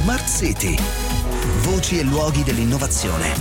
Smart City. Voci e luoghi dell'innovazione.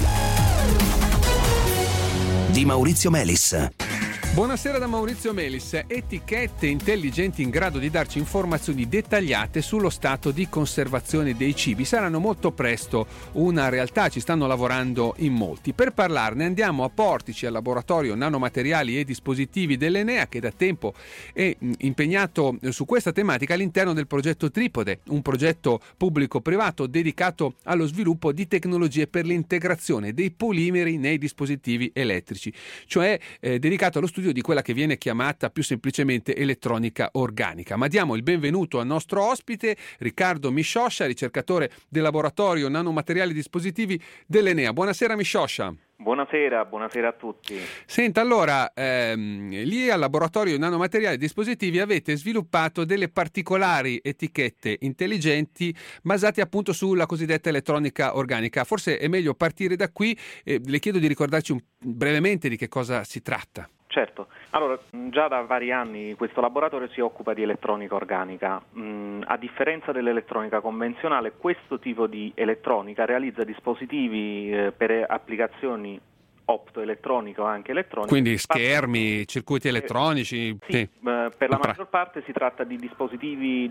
Di Maurizio Melis. Buonasera da Maurizio Melis. Etichette intelligenti in grado di darci informazioni dettagliate sullo stato di conservazione dei cibi saranno molto presto una realtà, ci stanno lavorando in molti. Per parlarne andiamo a Portici, al laboratorio nanomateriali e dispositivi dell'Enea, che da tempo è impegnato su questa tematica all'interno del progetto Tripode, un progetto pubblico-privato dedicato allo sviluppo di tecnologie per l'integrazione dei polimeri nei dispositivi elettrici, cioè dedicato allo studio di quella che viene chiamata più semplicemente elettronica organica. Ma diamo il benvenuto al nostro ospite, Riccardo Miscioscia, ricercatore del laboratorio nanomateriali e dispositivi dell'Enea. Buonasera Miscioscia. Buonasera a tutti. Senta, allora, lì al laboratorio nanomateriali e dispositivi avete sviluppato delle particolari etichette intelligenti basate appunto sulla cosiddetta elettronica organica. Forse è meglio partire da qui. Le chiedo di ricordarci brevemente di che cosa si tratta. Certo, allora già da vari anni questo laboratorio si occupa di elettronica organica. A differenza dell'elettronica convenzionale, questo tipo di elettronica realizza dispositivi per applicazioni optoelettroniche o anche elettroniche. Quindi schermi, circuiti elettronici? Sì. Per la maggior parte si tratta di dispositivi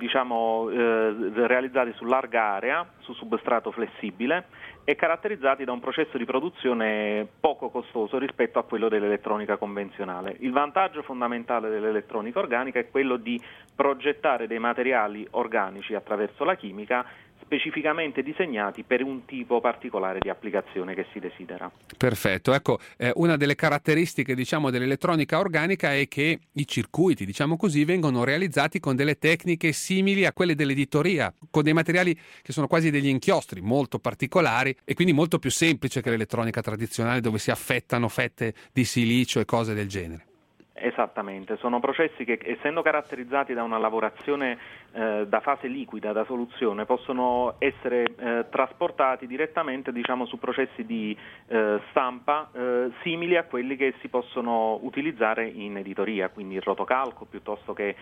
realizzati su larga area, su substrato flessibile e caratterizzati da un processo di produzione poco costoso rispetto a quello dell'elettronica convenzionale. Il vantaggio fondamentale dell'elettronica organica è quello di progettare dei materiali organici attraverso la chimica specificamente disegnati per un tipo particolare di applicazione che si desidera. Perfetto, ecco, una delle caratteristiche dell'elettronica organica è che i circuiti, così, vengono realizzati con delle tecniche simili a quelle dell'editoria, con dei materiali che sono quasi degli inchiostri molto particolari e quindi molto più semplice che l'elettronica tradizionale dove si affettano fette di silicio e cose del genere. Esattamente, sono processi che, essendo caratterizzati da una lavorazione da fase liquida, da soluzione, possono essere trasportati direttamente su processi di stampa simili a quelli che si possono utilizzare in editoria, quindi il rotocalco piuttosto che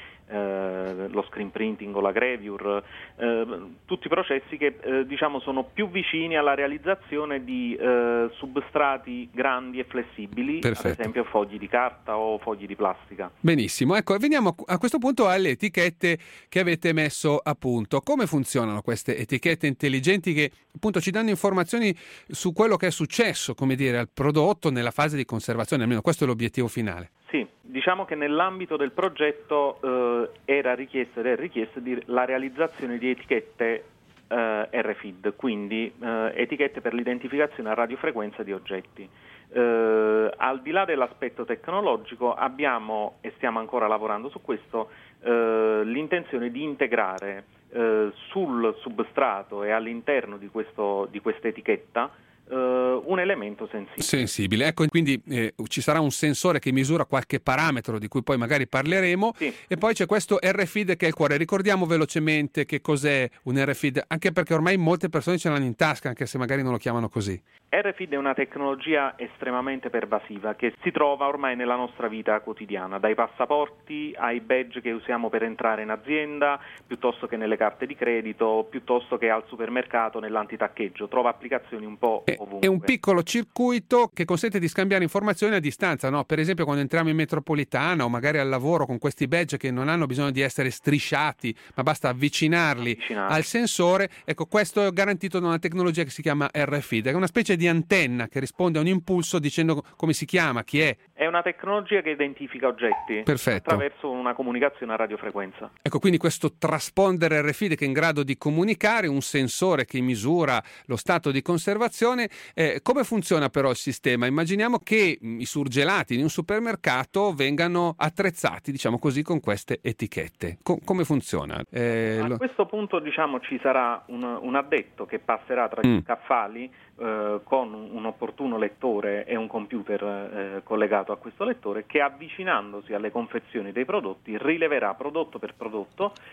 lo screen printing o la gravure, tutti processi che sono più vicini alla realizzazione di substrati grandi e flessibili. Perfetto. Ad esempio fogli di carta o fogli di plastica. Benissimo, ecco, veniamo a questo punto alle etichette che avete messo a punto. Come funzionano queste etichette intelligenti che appunto ci danno informazioni su quello che è successo, al prodotto nella fase di conservazione? Almeno questo è l'obiettivo finale. Sì, diciamo che nell'ambito del progetto era richiesto la realizzazione di etichette RFID, quindi etichette per l'identificazione a radiofrequenza di oggetti. Al di là dell'aspetto tecnologico abbiamo, e stiamo ancora lavorando su questo, l'intenzione di integrare sul substrato e all'interno di questa etichetta un elemento sensibile. Ecco, quindi ci sarà un sensore che misura qualche parametro di cui poi magari parleremo. Sì. E poi c'è questo RFID che è il cuore. Ricordiamo velocemente che cos'è un RFID, anche perché ormai molte persone ce l'hanno in tasca, anche se magari non lo chiamano così. RFID è una tecnologia estremamente pervasiva che si trova ormai nella nostra vita quotidiana, dai passaporti ai badge che usiamo per entrare in azienda, piuttosto che nelle carte di credito, piuttosto che al supermercato nell'antitaccheggio. Trova applicazioni un po' ovunque. È un piccolo circuito che consente di scambiare informazioni a distanza, no? Per esempio quando entriamo in metropolitana o magari al lavoro con questi badge che non hanno bisogno di essere strisciati, ma basta avvicinarli al sensore. Ecco, questo è garantito da una tecnologia che si chiama RFID, che è una specie di antenna che risponde a un impulso dicendo come si chiama, chi è. È una tecnologia che identifica oggetti. Perfetto. Attraverso una comunicazione a radiofrequenza. Ecco, quindi questo transponder RFID che è in grado di comunicare, un sensore che misura lo stato di conservazione. Come funziona però il sistema? Immaginiamo che i surgelati in un supermercato vengano attrezzati, con queste etichette. Come funziona? A questo punto ci sarà un addetto che passerà tra gli scaffali con un opportuno lettore e un computer collegato a questo lettore che, avvicinandosi alle confezioni dei prodotti, rileverà prodotto per prodotto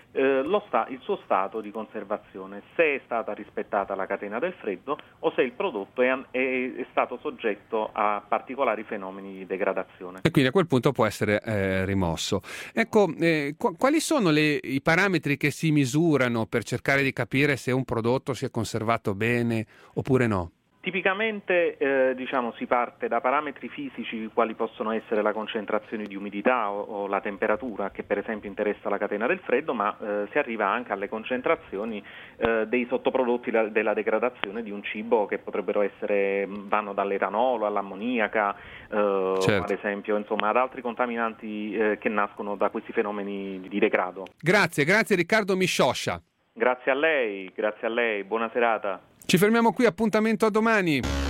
il suo stato di conservazione, se è stata rispettata la catena del freddo o se il prodotto è stato soggetto a particolari fenomeni di degradazione. E quindi a quel punto può essere rimosso. Ecco, quali sono i parametri che si misurano per cercare di capire se un prodotto si è conservato bene oppure no? Tipicamente si parte da parametri fisici quali possono essere la concentrazione di umidità o la temperatura, che per esempio interessa la catena del freddo, ma si arriva anche alle concentrazioni dei sottoprodotti della degradazione di un cibo, che vanno dall'etanolo all'ammoniaca, certo. ad esempio, insomma, ad altri contaminanti che nascono da questi fenomeni di degrado. Grazie Riccardo Miscioscia. Grazie a lei, buona serata. Ci fermiamo qui, appuntamento a domani.